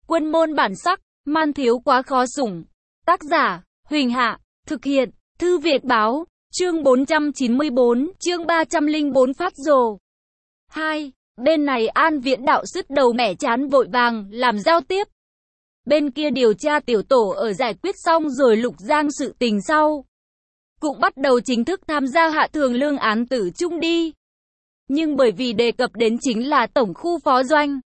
Quân môn bản sắc, man thiếu quá khó sủng. Tác giả, Huỳnh Hạ, thực hiện, Thư Việt Báo, chương 494, chương 304 phát rồ. 2. Bên này An Viễn Đạo sứt đầu mẻ chán vội vàng, làm giao tiếp. Bên kia điều tra tiểu tổ ở giải quyết xong rồi Lục Giang sự tình sau. Cũng bắt đầu chính thức tham gia Hạ Thường Lương án tử chung đi. Nhưng bởi vì đề cập đến chính là tổng khu phó doanh.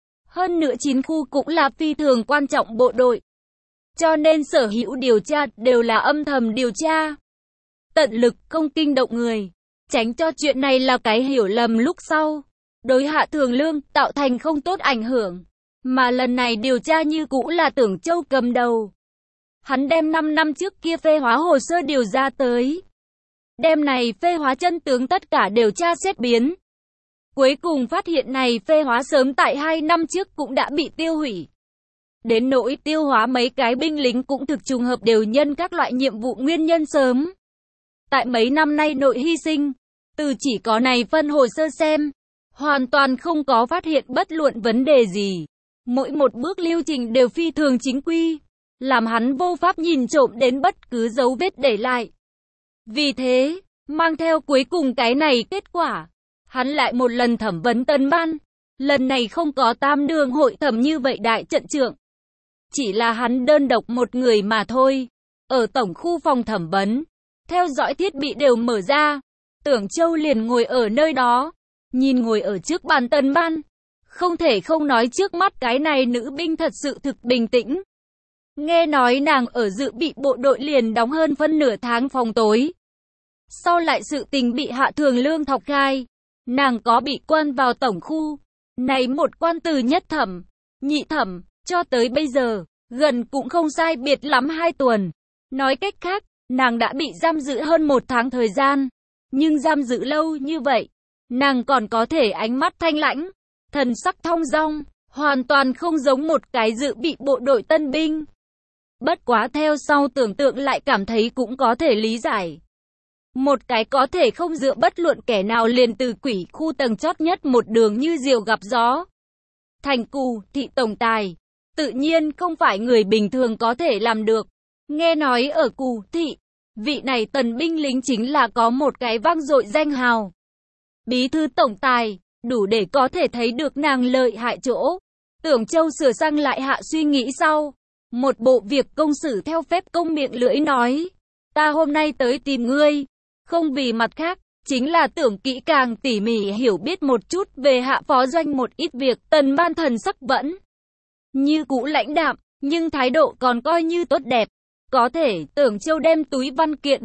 Hơn nữa 9 khu cũng là phi thường quan trọng bộ đội. Cho nên sở hữu điều tra đều là âm thầm điều tra. Tận lực không kinh động người. Tránh cho chuyện này là cái hiểu lầm lúc sau. Đối Hạ Thường Lương tạo thành không tốt ảnh hưởng. Mà lần này điều tra như cũ là Tưởng Châu cầm đầu. Hắn đem 5 năm trước kia phê hóa hồ sơ điều ra tới. Đêm này phê hóa chân tướng tất cả đều tra xét biến. Cuối cùng phát hiện này phê hóa sớm tại 2 năm trước cũng đã bị tiêu hủy. Đến nỗi tiêu hóa mấy cái binh lính cũng thực trùng hợp đều nhân các loại nhiệm vụ nguyên nhân sớm. Tại mấy năm nay nội hy sinh, từ chỉ có này phân hồ sơ xem, hoàn toàn không có phát hiện bất luận vấn đề gì. Mỗi một bước lưu trình đều phi thường chính quy, làm hắn vô pháp nhìn trộm đến bất cứ dấu vết để lại. Vì thế, mang theo cuối cùng cái này kết quả, hắn lại một lần thẩm vấn Tân Ban. Lần này không có tam đường hội thẩm như vậy đại trận trưởng. Chỉ là hắn đơn độc một người mà thôi. Ở tổng khu phòng thẩm vấn, theo dõi thiết bị đều mở ra. Tưởng Châu liền ngồi ở nơi đó, nhìn ngồi ở trước bàn Tân Ban. Không thể không nói trước mắt cái này nữ binh thật sự thực bình tĩnh. Nghe nói nàng ở dự bị bộ đội liền đóng hơn phân nửa tháng phòng tối. Sau lại sự tình bị Hạ Thường Lương thọc khai, nàng có bị quan vào tổng khu. Này một quan từ nhất thẩm, nhị thẩm, cho tới bây giờ, gần cũng không sai biệt lắm 2 tuần. Nói cách khác, nàng đã bị giam giữ hơn 1 tháng thời gian. Nhưng giam giữ lâu như vậy, nàng còn có thể ánh mắt thanh lãnh, thần sắc thong dong, hoàn toàn không giống một cái dự bị bộ đội tân binh. Bất quá theo sau tưởng tượng lại cảm thấy cũng có thể lý giải. Một cái có thể không dựa bất luận kẻ nào liền từ quỷ khu tầng chót nhất một đường như diều gặp gió. Thành Cù thị tổng tài, tự nhiên không phải người bình thường có thể làm được. Nghe nói ở Cù thị, vị này tần binh lính chính là có một cái vang dội danh hào. Bí thư tổng tài, đủ để có thể thấy được nàng lợi hại chỗ. Tưởng Châu sửa sang lại hạ suy nghĩ sau. Một bộ việc công xử theo phép công miệng lưỡi nói. Ta hôm nay tới tìm ngươi. Không vì mặt khác, chính là tưởng kỹ càng tỉ mỉ hiểu biết một chút về Hạ phó doanh một ít việc. Tần Ban thần sắc vẫn như cũ lãnh đạm, nhưng thái độ còn coi như tốt đẹp. Có thể Tưởng Châu đem túi văn kiện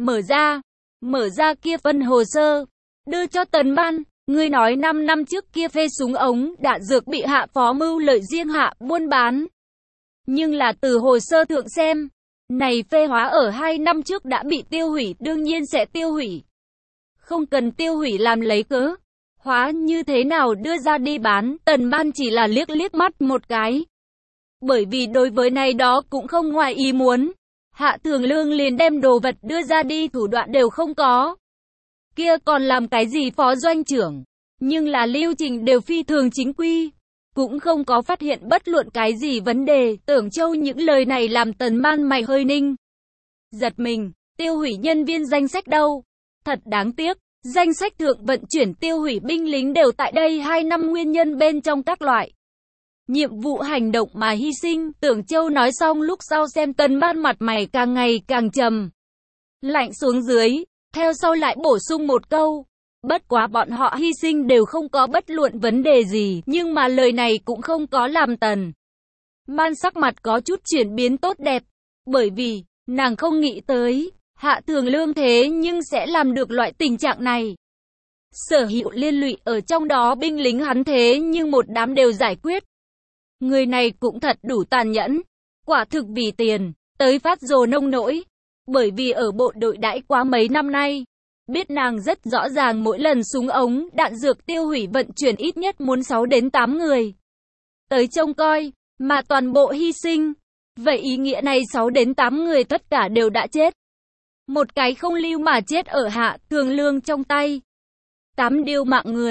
mở ra kia phân hồ sơ, đưa cho Tần Ban. Ngươi nói 5 năm trước kia phê súng ống đạn dược bị Hạ phó mưu lợi riêng hạ buôn bán. Nhưng là từ hồ sơ thượng xem, này phê hóa ở 2 năm trước đã bị tiêu hủy, đương nhiên sẽ tiêu hủy. Không cần tiêu hủy làm lấy cớ. Hóa như thế nào đưa ra đi bán, Tần Ban chỉ là liếc mắt một cái. Bởi vì đối với này đó cũng không ngoài ý muốn. Hạ Thường Lương liền đem đồ vật đưa ra đi, thủ đoạn đều không có. Kia còn làm cái gì phó doanh trưởng. Nhưng là lưu trình đều phi thường chính quy. Cũng không có phát hiện bất luận cái gì vấn đề. Tưởng Châu những lời này làm Tần Ban mày hơi ninh. Giật mình, tiêu hủy nhân viên danh sách đâu? Thật đáng tiếc, danh sách thượng vận chuyển tiêu hủy binh lính đều tại đây 2 năm nguyên nhân bên trong các loại nhiệm vụ hành động mà hy sinh. Tưởng Châu nói xong lúc sau xem Tần Ban mặt mày càng ngày càng trầm lạnh xuống dưới, theo sau lại bổ sung một câu. Bất quá bọn họ hy sinh đều không có bất luận vấn đề gì, nhưng mà lời này cũng không có làm Tần Ban sắc mặt có chút chuyển biến tốt đẹp, bởi vì nàng không nghĩ tới Hạ Thường Lương thế nhưng sẽ làm được loại tình trạng này. Sở hữu liên lụy ở trong đó binh lính hắn thế nhưng một đám đều giải quyết. Người này cũng thật đủ tàn nhẫn, quả thực vì tiền tới phát rồ nông nỗi. Bởi vì ở bộ đội đãi quá mấy năm nay, biết nàng rất rõ ràng mỗi lần súng ống, đạn dược tiêu hủy vận chuyển ít nhất muốn 6 đến 8 người tới trông coi, mà toàn bộ hy sinh. Vậy ý nghĩa này 6 đến 8 người tất cả đều đã chết. Một cái không lưu mà chết ở Hạ Thường Lương trong tay. 8 điều mạng người,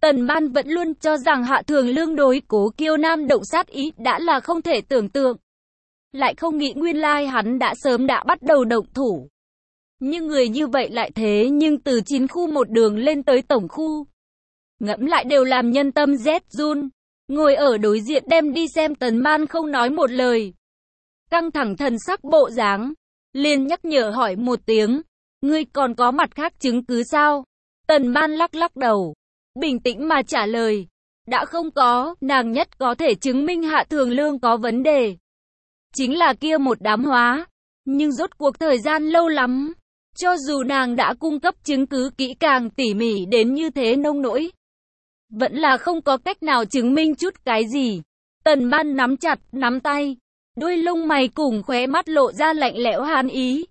Tần Ban vẫn luôn cho rằng Hạ Thường Lương đối Cố Kiêu Nam động sát ý đã là không thể tưởng tượng. Lại không nghĩ nguyên lai hắn đã sớm đã bắt đầu động thủ. Nhưng người như vậy lại thế nhưng từ 9 khu một đường lên tới tổng khu. Ngẫm lại đều làm nhân tâm rét run. Ngồi ở đối diện đem đi xem Tần Ban không nói một lời. Căng thẳng thần sắc bộ dáng. Liền nhắc nhở hỏi một tiếng. Ngươi còn có mặt khác chứng cứ sao? Tần Ban lắc lắc đầu. Bình tĩnh mà trả lời. Đã không có, nàng nhất có thể chứng minh Hạ Thường Lương có vấn đề. Chính là kia một đám hóa. Nhưng rốt cuộc thời gian lâu lắm. Cho dù nàng đã cung cấp chứng cứ kỹ càng tỉ mỉ đến như thế nông nỗi. Vẫn là không có cách nào chứng minh chút cái gì. Tần Ban nắm chặt, nắm tay. Đôi lông mày cùng khóe mắt lộ ra lạnh lẽo hàn ý.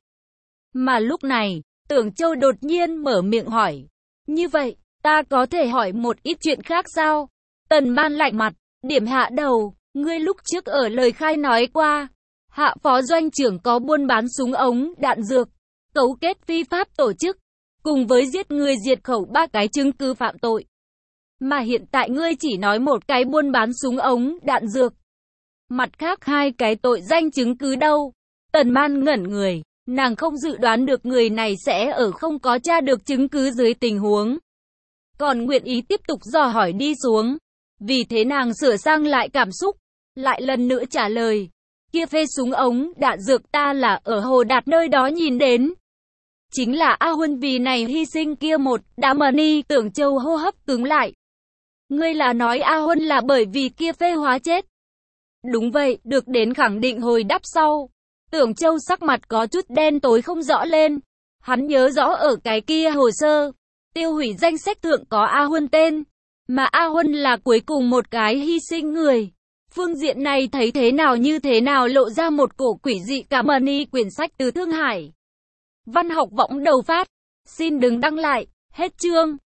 Mà lúc này, Tưởng Châu đột nhiên mở miệng hỏi. Như vậy, ta có thể hỏi một ít chuyện khác sao? Tần Ban lạnh mặt, điểm hạ đầu. Ngươi lúc trước ở lời khai nói qua. Hạ phó doanh trưởng có buôn bán súng ống, đạn dược. Cấu kết phi pháp tổ chức. Cùng với giết người diệt khẩu 3 cái chứng cứ phạm tội. Mà hiện tại ngươi chỉ nói một cái buôn bán súng ống, đạn dược. Mặt khác 2 cái tội danh chứng cứ đâu? Tần Ban ngẩn người, nàng không dự đoán được người này sẽ ở không có tra được chứng cứ dưới tình huống. Còn nguyện ý tiếp tục dò hỏi đi xuống. Vì thế nàng sửa sang lại cảm xúc, lại lần nữa trả lời. Kia phê súng ống, đạn dược ta là ở Hồ Đạt nơi đó nhìn đến. Chính là A Huân vì này hy sinh kia một, đã mờ ni. Tưởng Châu hô hấp cứng lại. Ngươi là nói A Huân là bởi vì kia phê hóa chết? Đúng vậy, được đến khẳng định hồi đáp sau. Tưởng Châu sắc mặt có chút đen tối không rõ lên. Hắn nhớ rõ ở cái kia hồ sơ, tiêu hủy danh sách thượng có A Huân tên. Mà A Huân là cuối cùng một cái hy sinh người. Phương diện này thấy thế nào như thế nào lộ ra một cổ quỷ dị cả mani. Quyển sách từ Thương Hải. Văn học võng đầu phát. Xin đừng đăng lại. Hết chương.